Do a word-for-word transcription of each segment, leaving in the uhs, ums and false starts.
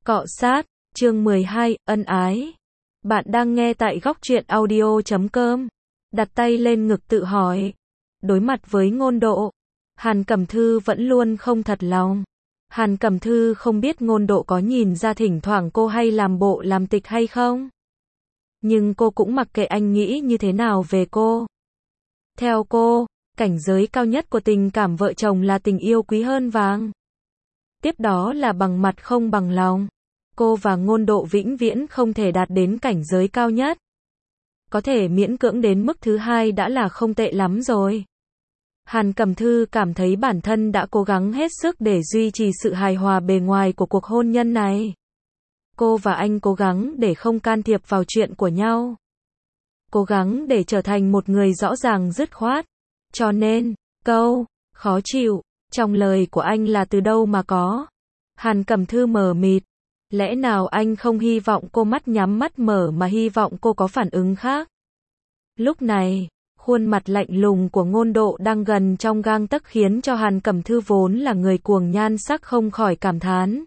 Cọ sát, chương mười hai, ân ái. Bạn đang nghe tại góc truyện audio chấm com. Đặt tay lên ngực tự hỏi. Đối mặt với Ngôn Độ, Hàn Cẩm Thư vẫn luôn không thật lòng. Hàn Cẩm Thư không biết Ngôn Độ có nhìn ra thỉnh thoảng cô hay làm bộ làm tịch hay không. Nhưng cô cũng mặc kệ anh nghĩ như thế nào về cô. Theo cô, cảnh giới cao nhất của tình cảm vợ chồng là tình yêu quý hơn vàng. Tiếp đó là bằng mặt không bằng lòng. Cô và Ngôn Độ vĩnh viễn không thể đạt đến cảnh giới cao nhất. Có thể miễn cưỡng đến mức thứ hai đã là không tệ lắm rồi. Hàn Cẩm Thư cảm thấy bản thân đã cố gắng hết sức để duy trì sự hài hòa bề ngoài của cuộc hôn nhân này. Cô và anh cố gắng để không can thiệp vào chuyện của nhau. Cố gắng để trở thành một người rõ ràng dứt khoát. Cho nên, câu, khó chịu, trong lời của anh là từ đâu mà có? Hàn Cẩm Thư mờ mịt. Lẽ nào anh không hy vọng cô mắt nhắm mắt mở mà hy vọng cô có phản ứng khác? Lúc này, khuôn mặt lạnh lùng của Ngôn Độ đang gần trong gang tấc khiến cho Hàn Cẩm Thư vốn là người cuồng nhan sắc không khỏi cảm thán.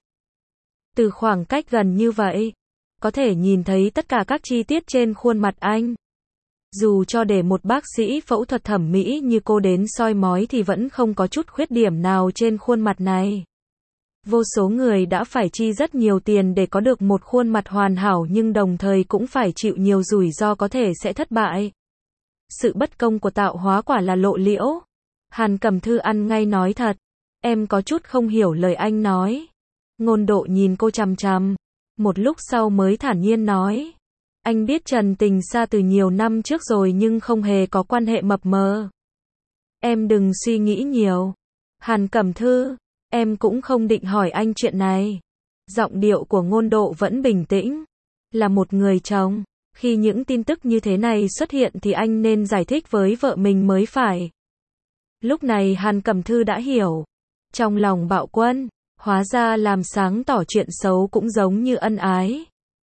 Từ khoảng cách gần như vậy, có thể nhìn thấy tất cả các chi tiết trên khuôn mặt anh. Dù cho để một bác sĩ phẫu thuật thẩm mỹ như cô đến soi mói thì vẫn không có chút khuyết điểm nào trên khuôn mặt này. Vô số người đã phải chi rất nhiều tiền để có được một khuôn mặt hoàn hảo nhưng đồng thời cũng phải chịu nhiều rủi ro có thể sẽ thất bại. Sự bất công của tạo hóa quả là lộ liễu. Hàn Cẩm Thư ăn ngay nói thật. Em có chút không hiểu lời anh nói. Ngôn Độ nhìn cô chằm chằm. Một lúc sau mới thản nhiên nói. Anh biết Trần Tình Sa từ nhiều năm trước rồi nhưng không hề có quan hệ mập mờ. Em đừng suy nghĩ nhiều. Hàn Cẩm Thư, em cũng không định hỏi anh chuyện này. Giọng điệu của Ngôn Độ vẫn bình tĩnh. Là một người chồng, khi những tin tức như thế này xuất hiện thì anh nên giải thích với vợ mình mới phải. Lúc này Hàn Cẩm Thư đã hiểu. Trong lòng bạo quân, hóa ra làm sáng tỏ chuyện xấu cũng giống như ân ái.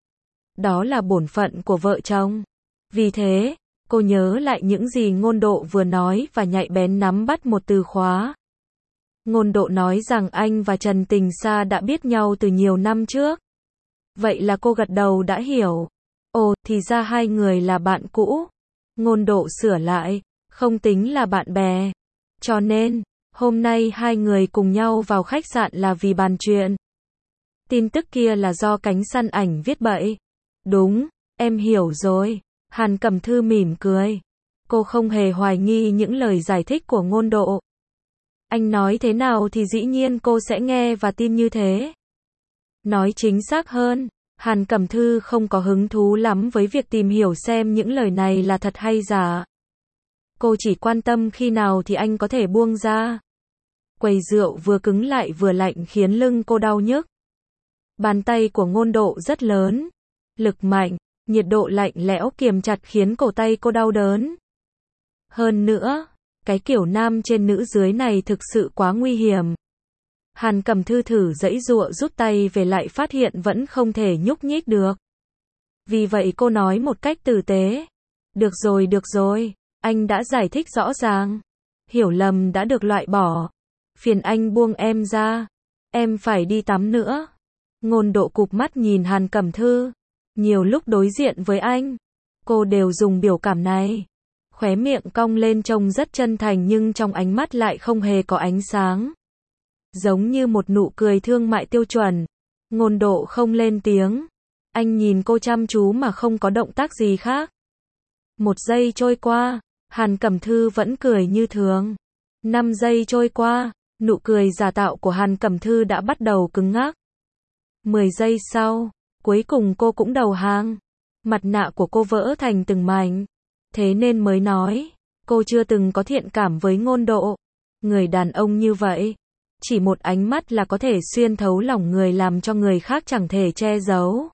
Đó là bổn phận của vợ chồng. Vì thế, cô nhớ lại những gì Ngôn Độ vừa nói và nhạy bén nắm bắt một từ khóa. Ngôn Độ nói rằng anh và Trần Tình Sa đã biết nhau từ nhiều năm trước. Vậy là cô gật đầu đã hiểu. Ồ, thì ra hai người là bạn cũ. Ngôn Độ sửa lại, không tính là bạn bè. Cho nên, hôm nay hai người cùng nhau vào khách sạn là vì bàn chuyện. Tin tức kia là do cánh săn ảnh viết bậy. Đúng, em hiểu rồi. Hàn Cẩm Thư mỉm cười. Cô không hề hoài nghi những lời giải thích của Ngôn Độ. Anh nói thế nào thì dĩ nhiên cô sẽ nghe và tin như thế. Nói chính xác hơn, Hàn Cẩm Thư không có hứng thú lắm với việc tìm hiểu xem những lời này là thật hay giả. Cô chỉ quan tâm khi nào thì anh có thể buông ra. Quầy rượu vừa cứng lại vừa lạnh khiến lưng cô đau nhức. Bàn tay của Ngôn Độ rất lớn, lực mạnh, nhiệt độ lạnh lẽo kiềm chặt khiến cổ tay cô đau đớn. Hơn nữa, cái kiểu nam trên nữ dưới này thực sự quá nguy hiểm. Hàn Cẩm Thư thử giãy giụa rút tay về lại phát hiện vẫn không thể nhúc nhích được. Vì vậy cô nói một cách tử tế. Được rồi được rồi, anh đã giải thích rõ ràng. Hiểu lầm đã được loại bỏ. Phiền anh buông em ra. Em phải đi tắm nữa. Ngôn Độ cụp mắt nhìn Hàn Cẩm Thư. Nhiều lúc đối diện với anh, cô đều dùng biểu cảm này. Khóe miệng cong lên trông rất chân thành nhưng trong ánh mắt lại không hề có ánh sáng. Giống như một nụ cười thương mại tiêu chuẩn. Ngôn Độ không lên tiếng. Anh nhìn cô chăm chú mà không có động tác gì khác. Một giây trôi qua, Hàn Cẩm Thư vẫn cười như thường. Năm giây trôi qua, nụ cười giả tạo của Hàn Cẩm Thư đã bắt đầu cứng ngắc. Mười giây sau, cuối cùng cô cũng đầu hàng. Mặt nạ của cô vỡ thành từng mảnh. Thế nên mới nói, cô chưa từng có thiện cảm với Ngôn Độ. Người đàn ông như vậy, chỉ một ánh mắt là có thể xuyên thấu lòng người làm cho người khác chẳng thể che giấu.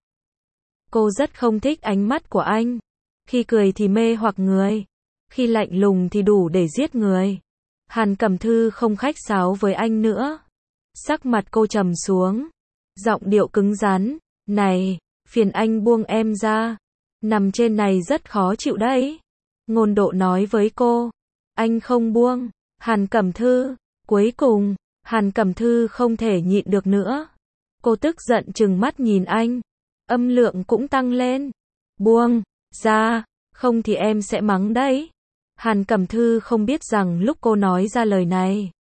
Cô rất không thích ánh mắt của anh. Khi cười thì mê hoặc người. Khi lạnh lùng thì đủ để giết người. Hàn Cẩm Thư không khách sáo với anh nữa. Sắc mặt cô trầm xuống. Giọng điệu cứng rắn. Này, phiền anh buông em ra. Nằm trên này rất khó chịu đấy. Ngôn Độ nói với cô. Anh không buông. Hàn Cẩm Thư. Cuối cùng, Hàn Cẩm Thư không thể nhịn được nữa. Cô tức giận trừng mắt nhìn anh. Âm lượng cũng tăng lên. Buông ra, không thì em sẽ mắng đấy. Hàn Cẩm Thư không biết rằng lúc cô nói ra lời này,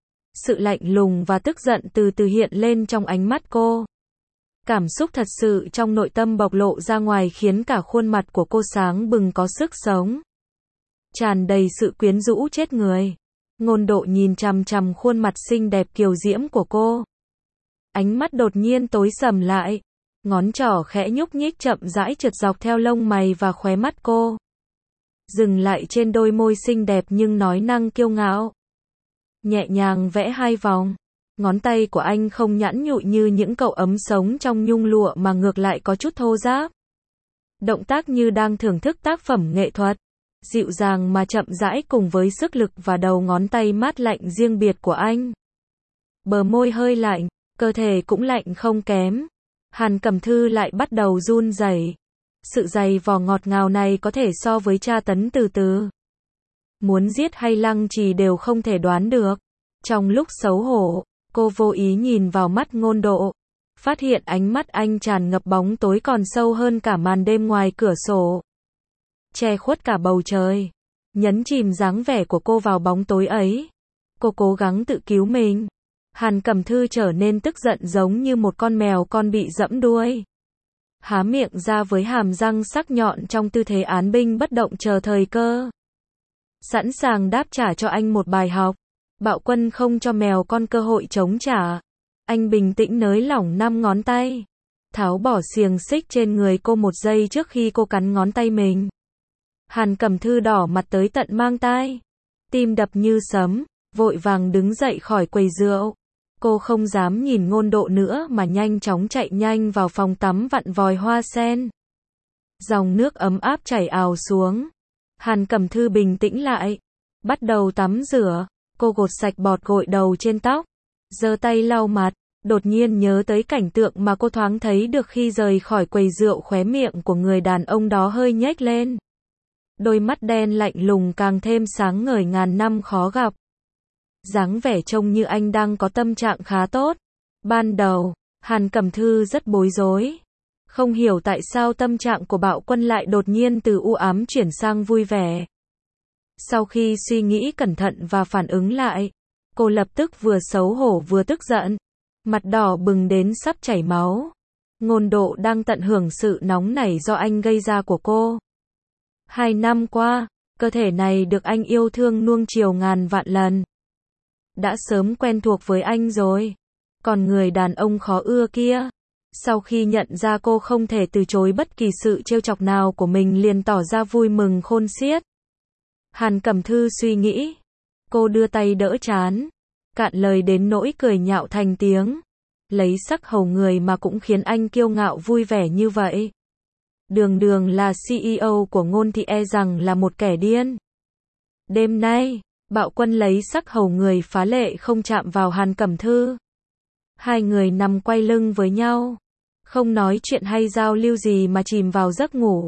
sự lạnh lùng và tức giận từ từ hiện lên trong ánh mắt cô. Cảm xúc thật sự trong nội tâm bộc lộ ra ngoài khiến cả khuôn mặt của cô sáng bừng có sức sống, tràn đầy sự quyến rũ chết người. Ngôn Độ nhìn chằm chằm khuôn mặt xinh đẹp kiều diễm của cô. Ánh mắt đột nhiên tối sầm lại, ngón trỏ khẽ nhúc nhích chậm rãi trượt dọc theo lông mày và khóe mắt cô, dừng lại trên đôi môi xinh đẹp nhưng nói năng kiêu ngạo. Nhẹ nhàng vẽ hai vòng. Ngón tay của anh không nhẵn nhụi như những cậu ấm sống trong nhung lụa mà ngược lại có chút thô ráp. Động tác như đang thưởng thức tác phẩm nghệ thuật, dịu dàng mà chậm rãi cùng với sức lực và đầu ngón tay mát lạnh riêng biệt của anh. Bờ môi hơi lạnh, cơ thể cũng lạnh không kém. Hàn Cẩm Thư lại bắt đầu run rẩy. Sự dày vò ngọt ngào này có thể so với tra tấn từ từ. Muốn giết hay lăng trì đều không thể đoán được. Trong lúc xấu hổ, cô vô ý nhìn vào mắt Ngôn Độ, phát hiện ánh mắt anh tràn ngập bóng tối còn sâu hơn cả màn đêm ngoài cửa sổ, che khuất cả bầu trời. Nhấn chìm dáng vẻ của cô vào bóng tối ấy, cô cố gắng tự cứu mình. Hàn Cẩm Thư trở nên tức giận giống như một con mèo con bị giẫm đuôi. Há miệng ra với hàm răng sắc nhọn trong tư thế án binh bất động chờ thời cơ, sẵn sàng đáp trả cho anh một bài học. Bạo Quân không cho mèo con cơ hội chống trả. Anh bình tĩnh nới lỏng năm ngón tay, tháo bỏ xiềng xích trên người cô một giây trước khi cô cắn ngón tay mình. Hàn Cẩm Thư đỏ mặt tới tận mang tai, tim đập như sấm, vội vàng đứng dậy khỏi quầy rượu. Cô không dám nhìn Ngôn Độ nữa mà nhanh chóng chạy nhanh vào phòng tắm vặn vòi hoa sen. Dòng nước ấm áp chảy ào xuống. Hàn Cẩm Thư bình tĩnh lại, bắt đầu tắm rửa. Cô gột sạch bọt gội đầu trên tóc, giơ tay lau mặt, đột nhiên nhớ tới cảnh tượng mà cô thoáng thấy được khi rời khỏi quầy rượu. Khóe miệng của người đàn ông đó hơi nhếch lên. Đôi mắt đen lạnh lùng càng thêm sáng ngời ngàn năm khó gặp. Dáng vẻ trông như anh đang có tâm trạng khá tốt. Ban đầu, Hàn Cẩm Thư rất bối rối. Không hiểu tại sao tâm trạng của Bạo Quân lại đột nhiên từ u ám chuyển sang vui vẻ. Sau khi suy nghĩ cẩn thận và phản ứng lại, cô lập tức vừa xấu hổ vừa tức giận, mặt đỏ bừng đến sắp chảy máu. Ngôn Độ đang tận hưởng sự nóng nảy do anh gây ra của cô. Hai năm qua, cơ thể này được anh yêu thương nuông chiều ngàn vạn lần. Đã sớm quen thuộc với anh rồi. Còn người đàn ông khó ưa kia, sau khi nhận ra cô không thể từ chối bất kỳ sự trêu chọc nào của mình liền tỏ ra vui mừng khôn xiết. Hàn Cẩm Thư suy nghĩ. Cô đưa tay đỡ trán, cạn lời đến nỗi cười nhạo thành tiếng. Lấy sắc hầu người mà cũng khiến anh kiêu ngạo vui vẻ như vậy. Đường đường là xê e ô của Ngôn thì e rằng là một kẻ điên. Đêm nay, Bạo Quân lấy sắc hầu người phá lệ không chạm vào Hàn Cẩm Thư. Hai người nằm quay lưng với nhau, không nói chuyện hay giao lưu gì mà chìm vào giấc ngủ.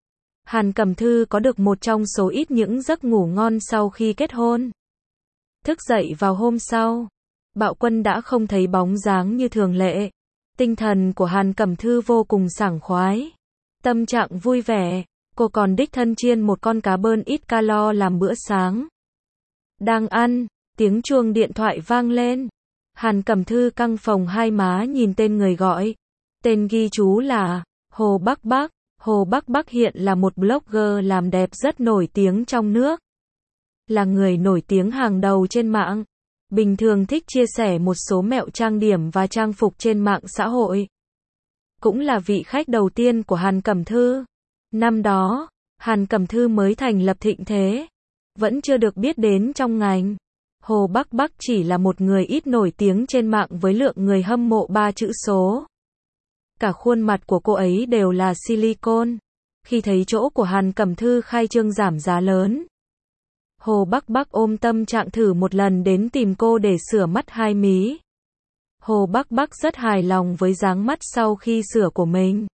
Hàn Cẩm Thư có được một trong số ít những giấc ngủ ngon sau khi kết hôn. Thức dậy vào hôm sau, Bạo Quân đã không thấy bóng dáng như thường lệ. Tinh thần của Hàn Cẩm Thư vô cùng sảng khoái, tâm trạng vui vẻ. Cô còn đích thân chiên một con cá bơn ít calo làm bữa sáng. Đang ăn, tiếng chuông điện thoại vang lên. Hàn Cẩm Thư căng phồng hai má nhìn tên người gọi. Tên ghi chú là Hồ Bắc Bắc. Hồ Bắc Bắc hiện là một blogger làm đẹp rất nổi tiếng trong nước. Là người nổi tiếng hàng đầu trên mạng. Bình thường thích chia sẻ một số mẹo trang điểm và trang phục trên mạng xã hội. Cũng là vị khách đầu tiên của Hàn Cẩm Thư. Năm đó, Hàn Cẩm Thư mới thành lập thịnh thế, vẫn chưa được biết đến trong ngành. Hồ Bắc Bắc chỉ là một người ít nổi tiếng trên mạng với lượng người hâm mộ ba chữ số. Cả khuôn mặt của cô ấy đều là silicone. Khi thấy chỗ của Hàn Cẩm Thư khai trương giảm giá lớn, Hồ Bắc Bắc ôm tâm trạng thử một lần đến tìm cô để sửa mắt hai mí. Hồ Bắc Bắc rất hài lòng với dáng mắt sau khi sửa của mình.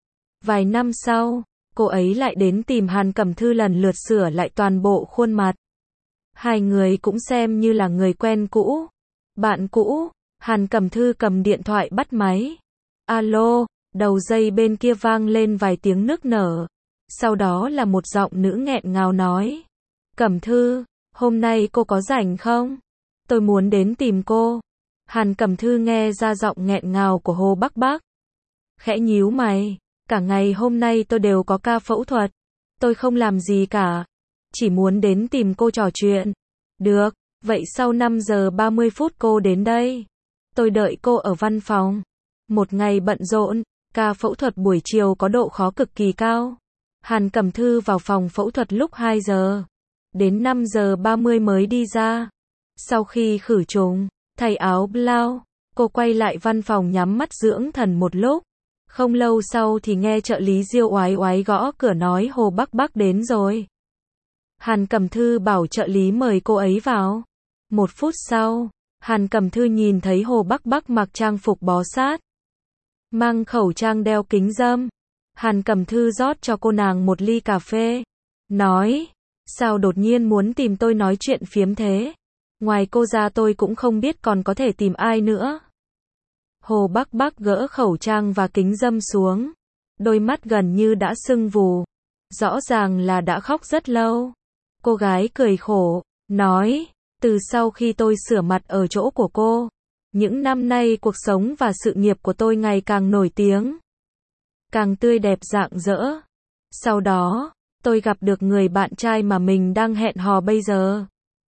Vài năm sau, cô ấy lại đến tìm Hàn Cẩm Thư lần lượt sửa lại toàn bộ khuôn mặt. Hai người cũng xem như là người quen cũ, bạn cũ. Hàn Cẩm Thư cầm điện thoại bắt máy. Alo, đầu dây bên kia vang lên vài tiếng nức nở. Sau đó là một giọng nữ nghẹn ngào nói. Cẩm Thư, hôm nay cô có rảnh không? Tôi muốn đến tìm cô. Hàn Cẩm Thư nghe ra giọng nghẹn ngào của Hồ Bắc Bắc. Khẽ nhíu mày, cả ngày hôm nay tôi đều có ca phẫu thuật. Tôi không làm gì cả. Chỉ muốn đến tìm cô trò chuyện. Được, vậy sau năm giờ ba mươi phút cô đến đây. Tôi đợi cô ở văn phòng. Một ngày bận rộn, ca phẫu thuật buổi chiều có độ khó cực kỳ cao. Hàn Cẩm Thư vào phòng phẫu thuật lúc hai giờ. Đến năm giờ ba mươi mới đi ra. Sau khi khử trùng, thay áo blau, cô quay lại văn phòng nhắm mắt dưỡng thần một lúc. Không lâu sau thì nghe trợ lý Diêu Oái Oái gõ cửa nói Hồ Bắc Bắc đến rồi. Hàn Cẩm Thư bảo trợ lý mời cô ấy vào. Một phút sau, Hàn Cẩm Thư nhìn thấy Hồ Bắc Bắc mặc trang phục bó sát, mang khẩu trang đeo kính râm. Hàn Cẩm Thư rót cho cô nàng một ly cà phê. Nói, sao đột nhiên muốn tìm tôi nói chuyện phiếm thế? Ngoài cô ra tôi cũng không biết còn có thể tìm ai nữa. Hồ Bắc Bắc gỡ khẩu trang và kính râm xuống. Đôi mắt gần như đã sưng vù. Rõ ràng là đã khóc rất lâu. Cô gái cười khổ, nói, từ sau khi tôi sửa mặt ở chỗ của cô, những năm nay cuộc sống và sự nghiệp của tôi ngày càng nổi tiếng, càng tươi đẹp rạng rỡ. Sau đó, tôi gặp được người bạn trai mà mình đang hẹn hò bây giờ.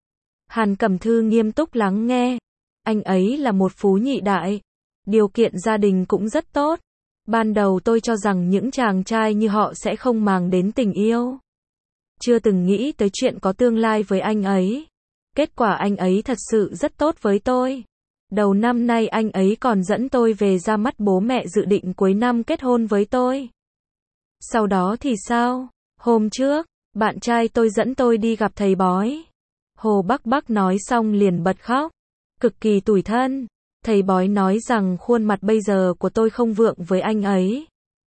Hàn Cẩm Thư nghiêm túc lắng nghe. Anh ấy là một phú nhị đại. Điều kiện gia đình cũng rất tốt. Ban đầu tôi cho rằng những chàng trai như họ sẽ không màng đến tình yêu. Chưa từng nghĩ tới chuyện có tương lai với anh ấy. Kết quả anh ấy thật sự rất tốt với tôi. Đầu năm nay anh ấy còn dẫn tôi về ra mắt bố mẹ dự định cuối năm kết hôn với tôi. Sau đó thì sao? Hôm trước, bạn trai tôi dẫn tôi đi gặp thầy bói. Hồ Bắc Bắc nói xong liền bật khóc. Cực kỳ tủi thân. Thầy bói nói rằng khuôn mặt bây giờ của tôi không vượng với anh ấy.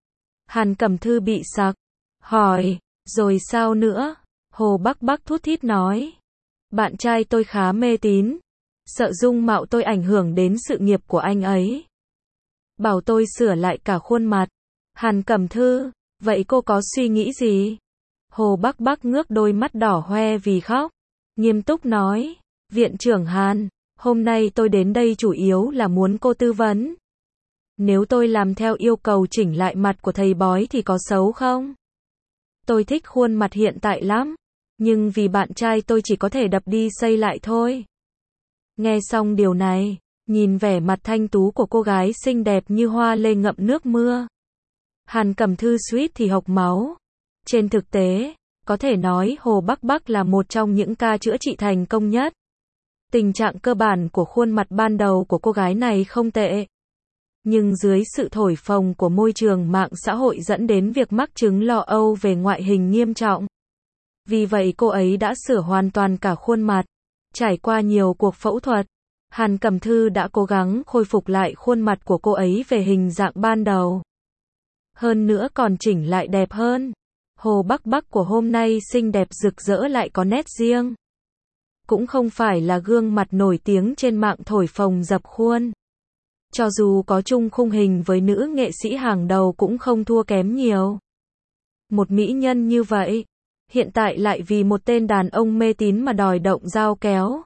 Hàn Cẩm Thư bị sặc. Hỏi, rồi sao nữa? Hồ Bắc Bắc thút thít nói. Bạn trai tôi khá mê tín. Sợ dung mạo tôi ảnh hưởng đến sự nghiệp của anh ấy. Bảo tôi sửa lại cả khuôn mặt. Hàn Cẩm Thư, vậy cô có suy nghĩ gì? Hồ Bắc Bắc ngước đôi mắt đỏ hoe vì khóc. Nghiêm túc nói, Viện trưởng Hàn, hôm nay tôi đến đây chủ yếu là muốn cô tư vấn. Nếu tôi làm theo yêu cầu chỉnh lại mặt của thầy bói thì có xấu không? Tôi thích khuôn mặt hiện tại lắm, nhưng vì bạn trai tôi chỉ có thể đập đi xây lại thôi. Nghe xong điều này, nhìn vẻ mặt thanh tú của cô gái xinh đẹp như hoa lê ngậm nước mưa, Hàn Cẩm Thư suýt thì hộc máu. Trên thực tế, có thể nói Hồ Bắc Bắc là một trong những ca chữa trị thành công nhất. Tình trạng cơ bản của khuôn mặt ban đầu của cô gái này không tệ. Nhưng dưới sự thổi phồng của môi trường mạng xã hội dẫn đến việc mắc chứng lo âu về ngoại hình nghiêm trọng. Vì vậy cô ấy đã sửa hoàn toàn cả khuôn mặt. Trải qua nhiều cuộc phẫu thuật, Hàn Cẩm Thư đã cố gắng khôi phục lại khuôn mặt của cô ấy về hình dạng ban đầu. Hơn nữa còn chỉnh lại đẹp hơn. Hồ Bắc Bắc của hôm nay xinh đẹp rực rỡ lại có nét riêng. Cũng không phải là gương mặt nổi tiếng trên mạng thổi phồng dập khuôn. Cho dù có chung khung hình với nữ nghệ sĩ hàng đầu cũng không thua kém nhiều. Một mỹ nhân như vậy, hiện tại lại vì một tên đàn ông mê tín mà đòi động dao kéo.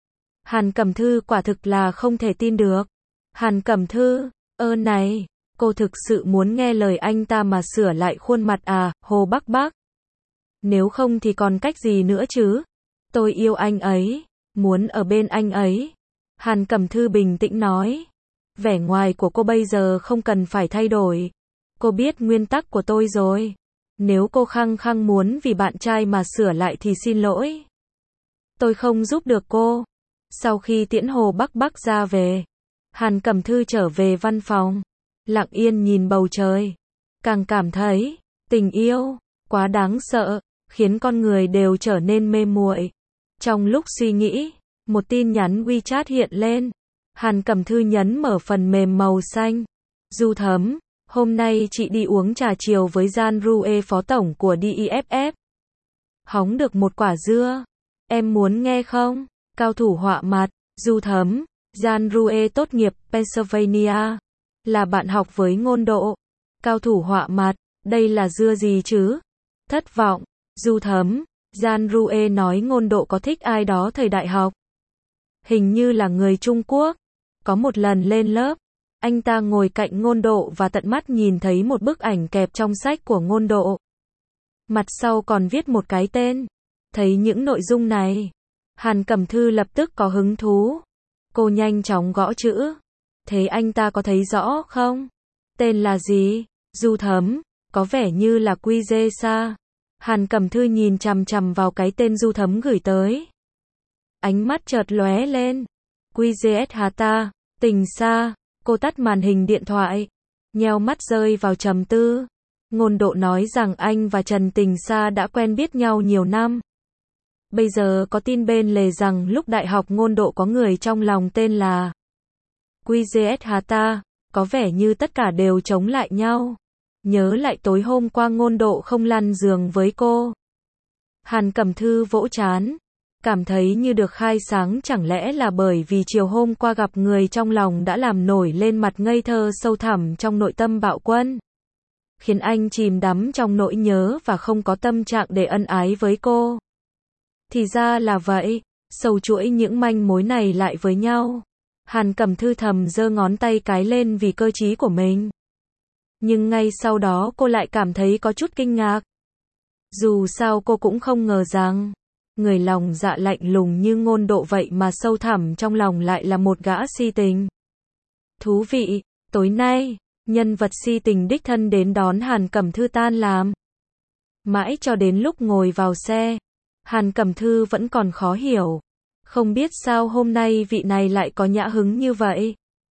Hàn Cẩm Thư quả thực là không thể tin được. Hàn Cẩm Thư, ơ này, cô thực sự muốn nghe lời anh ta mà sửa lại khuôn mặt à, Hồ Bắc Bắc? Nếu không thì còn cách gì nữa chứ? Tôi yêu anh ấy, muốn ở bên anh ấy. Hàn Cẩm Thư bình tĩnh nói. Vẻ ngoài của cô bây giờ không cần phải thay đổi. Cô biết nguyên tắc của tôi rồi. Nếu cô khăng khăng muốn vì bạn trai mà sửa lại thì xin lỗi. Tôi không giúp được cô. Sau khi tiễn Hồ Bắc Bắc ra về, Hàn Cẩm Thư trở về văn phòng, lặng yên nhìn bầu trời. Càng cảm thấy, tình yêu, quá đáng sợ, khiến con người đều trở nên mê muội. Trong lúc suy nghĩ, một tin nhắn WeChat hiện lên. Hàn Cẩm Thư nhấn mở phần mềm màu xanh. Du Thấm, hôm nay chị đi uống trà chiều với Jean Rouet, phó tổng của đê e ép ép. Hóng được một quả dưa. Em muốn nghe không? Cao thủ họa mặt, Du Thấm, Gian Rue tốt nghiệp Pennsylvania, là bạn học với Ngôn Độ, cao thủ họa mặt, đây là dưa gì chứ? Thất vọng, Du Thấm, Gian Rue nói Ngôn Độ có thích ai đó thời đại học. Hình như là người Trung Quốc. Có một lần lên lớp, anh ta ngồi cạnh Ngôn Độ và tận mắt nhìn thấy một bức ảnh kẹp trong sách của Ngôn Độ. Mặt sau còn viết một cái tên. Thấy những nội dung này, Hàn Cẩm Thư lập tức có hứng thú. Cô nhanh chóng gõ chữ. Thế anh ta có thấy rõ không? Tên là gì? Du Thấm, có vẻ như là Quy Dê Sa. Hàn Cẩm Thư nhìn chằm chằm vào cái tên Du Thấm gửi tới. Ánh mắt chợt lóe lên. Quy Dê S Hà ta, tình xa. Cô tắt màn hình điện thoại, nheo mắt rơi vào trầm tư. Ngôn Độ nói rằng anh và Trần Tình Sa đã quen biết nhau nhiều năm. Bây giờ có tin bên lề rằng lúc đại học Ngôn Độ có người trong lòng tên là Quy Dê S Hà ta, có vẻ như tất cả đều chống lại nhau. Nhớ lại tối hôm qua Ngôn Độ không lăn giường với cô. Hàn Cẩm Thư vỗ trán, cảm thấy như được khai sáng, chẳng lẽ là bởi vì chiều hôm qua gặp người trong lòng đã làm nổi lên mặt ngây thơ sâu thẳm trong nội tâm Bạo Quân, khiến anh chìm đắm trong nỗi nhớ và không có tâm trạng để ân ái với cô. Thì ra là vậy, sâu chuỗi những manh mối này lại với nhau. Hàn Cẩm Thư thầm giơ ngón tay cái lên vì cơ trí của mình. Nhưng ngay sau đó cô lại cảm thấy có chút kinh ngạc. Dù sao cô cũng không ngờ rằng người lòng dạ lạnh lùng như Ngôn Độ vậy mà sâu thẳm trong lòng lại là một gã si tình. Thú vị, tối nay, nhân vật si tình đích thân đến đón Hàn Cẩm Thư tan làm. Mãi cho đến lúc ngồi vào xe, Hàn Cẩm Thư vẫn còn khó hiểu. Không biết sao hôm nay vị này lại có nhã hứng như vậy.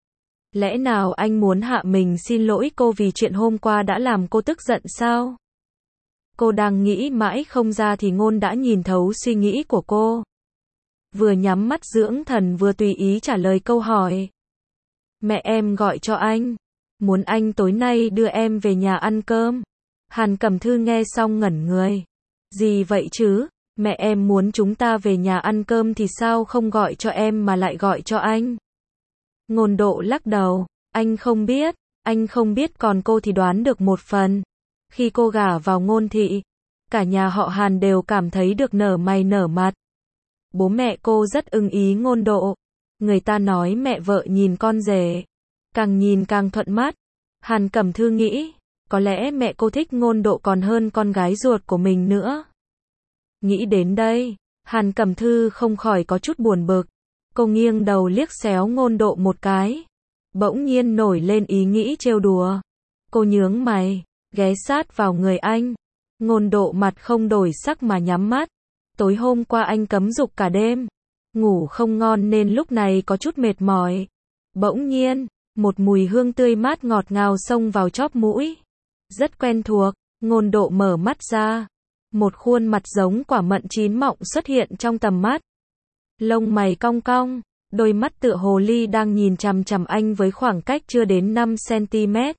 Lẽ nào anh muốn hạ mình xin lỗi cô vì chuyện hôm qua đã làm cô tức giận sao? Cô đang nghĩ mãi không ra thì Ngôn đã nhìn thấu suy nghĩ của cô. Vừa nhắm mắt dưỡng thần vừa tùy ý trả lời câu hỏi. Mẹ em gọi cho anh. Muốn anh tối nay đưa em về nhà ăn cơm. Hàn Cẩm Thư nghe xong ngẩn người. Gì vậy chứ? Mẹ em muốn chúng ta về nhà ăn cơm thì sao không gọi cho em mà lại gọi cho anh? Ngôn Độ lắc đầu. Anh không biết. Anh không biết, còn cô thì đoán được một phần. Khi cô gả vào Ngôn thị, cả nhà họ Hàn đều cảm thấy được nở mày nở mặt. Bố mẹ cô rất ưng ý Ngôn Độ. Người ta nói mẹ vợ nhìn con rể, càng nhìn càng thuận mắt. Hàn Cẩm Thư nghĩ, có lẽ mẹ cô thích Ngôn Độ còn hơn con gái ruột của mình nữa. Nghĩ đến đây, Hàn Cẩm Thư không khỏi có chút buồn bực. Cô nghiêng đầu liếc xéo Ngôn Độ một cái. Bỗng nhiên nổi lên ý nghĩ trêu đùa. Cô nhướng mày, ghé sát vào người anh. Ngôn Độ mặt không đổi sắc mà nhắm mắt. Tối hôm qua anh cấm dục cả đêm, ngủ không ngon nên lúc này có chút mệt mỏi. Bỗng nhiên, một mùi hương tươi mát ngọt ngào xông vào chóp mũi. Rất quen thuộc. Ngôn Độ mở mắt ra. Một khuôn mặt giống quả mận chín mọng xuất hiện trong tầm mắt. Lông mày cong cong, đôi mắt tựa hồ ly đang nhìn chằm chằm anh với khoảng cách chưa đến năm xăng-ti-mét.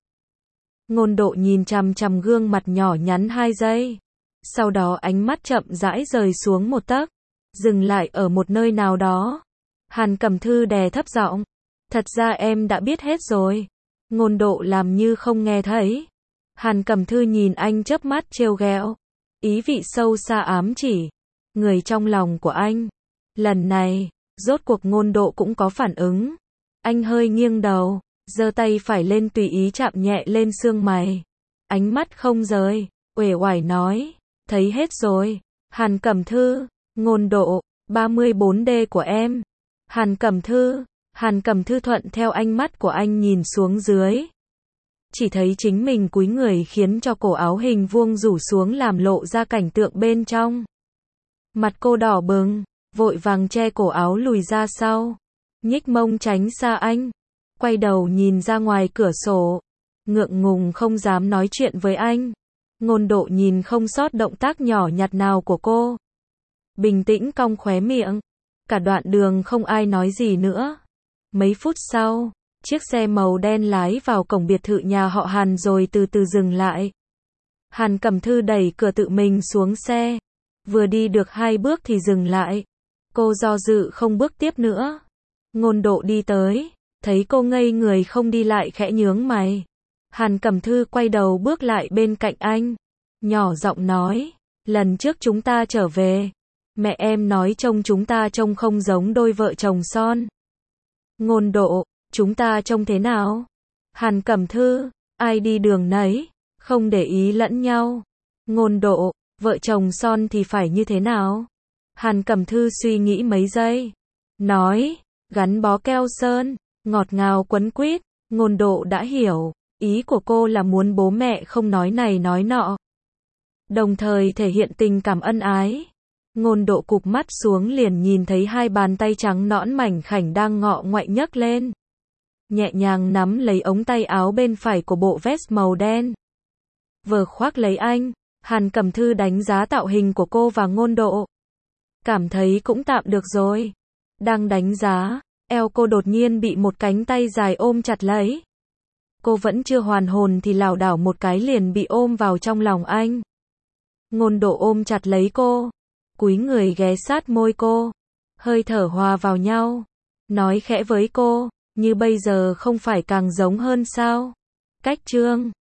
Ngôn Độ nhìn chằm chằm gương mặt nhỏ nhắn hai giây. Sau đó ánh mắt chậm rãi rời xuống một tấc, dừng lại ở một nơi nào đó. Hàn Cẩm Thư đè thấp giọng. Thật ra em đã biết hết rồi. Ngôn Độ làm như không nghe thấy. Hàn Cẩm Thư nhìn anh chớp mắt trêu ghẹo. Ý vị sâu xa ám chỉ. Người trong lòng của anh. Lần này, rốt cuộc Ngôn Độ cũng có phản ứng. Anh hơi nghiêng đầu, giơ tay phải lên tùy ý chạm nhẹ lên xương mày. Ánh mắt không rời, uể oải nói. Thấy hết rồi. Hàn Cẩm Thư, Ngôn Độ, ba mươi bốn D của em. Hàn Cẩm Thư, Hàn Cẩm Thư thuận theo ánh mắt của anh nhìn xuống dưới. Chỉ thấy chính mình cúi người khiến cho cổ áo hình vuông rủ xuống làm lộ ra cảnh tượng bên trong. Mặt cô đỏ bừng, vội vàng che cổ áo lùi ra sau. Nhích mông tránh xa anh. Quay đầu nhìn ra ngoài cửa sổ. Ngượng ngùng không dám nói chuyện với anh. Ngôn Độ nhìn không sót động tác nhỏ nhặt nào của cô. Bình tĩnh cong khóe miệng. Cả đoạn đường không ai nói gì nữa. Mấy phút sau, chiếc xe màu đen lái vào cổng biệt thự nhà họ Hàn rồi từ từ dừng lại. Hàn Cẩm Thư đẩy cửa tự mình xuống xe. Vừa đi được hai bước thì dừng lại. Cô do dự không bước tiếp nữa. Ngôn Độ đi tới, thấy cô ngây người không đi lại khẽ nhướng mày. Hàn Cẩm Thư quay đầu bước lại bên cạnh anh, nhỏ giọng nói, lần trước chúng ta trở về, mẹ em nói trông chúng ta trông không giống đôi vợ chồng son. Ngôn Độ, chúng ta trông thế nào? Hàn Cẩm Thư, ai đi đường nấy, không để ý lẫn nhau. Ngôn Độ, vợ chồng son thì phải như thế nào? Hàn Cẩm Thư suy nghĩ mấy giây, nói, gắn bó keo sơn, ngọt ngào quấn quýt. Ngôn Độ đã hiểu, ý của cô là muốn bố mẹ không nói này nói nọ, đồng thời thể hiện tình cảm ân ái. Ngôn Độ cụp mắt xuống liền nhìn thấy hai bàn tay trắng nõn mảnh khảnh đang ngọ ngoại nhấc lên, nhẹ nhàng nắm lấy ống tay áo bên phải của bộ vest màu đen, vừa khoác lấy anh. Hàn Cẩm Thư đánh giá tạo hình của cô và Ngôn Độ, cảm thấy cũng tạm được rồi. Đang đánh giá, eo cô đột nhiên bị một cánh tay dài ôm chặt lấy. Cô vẫn chưa hoàn hồn thì lảo đảo một cái liền bị ôm vào trong lòng anh. Ngôn Độ ôm chặt lấy cô, cúi người ghé sát môi cô, hơi thở hòa vào nhau, nói khẽ với cô, như bây giờ không phải càng giống hơn sao? Cách Trương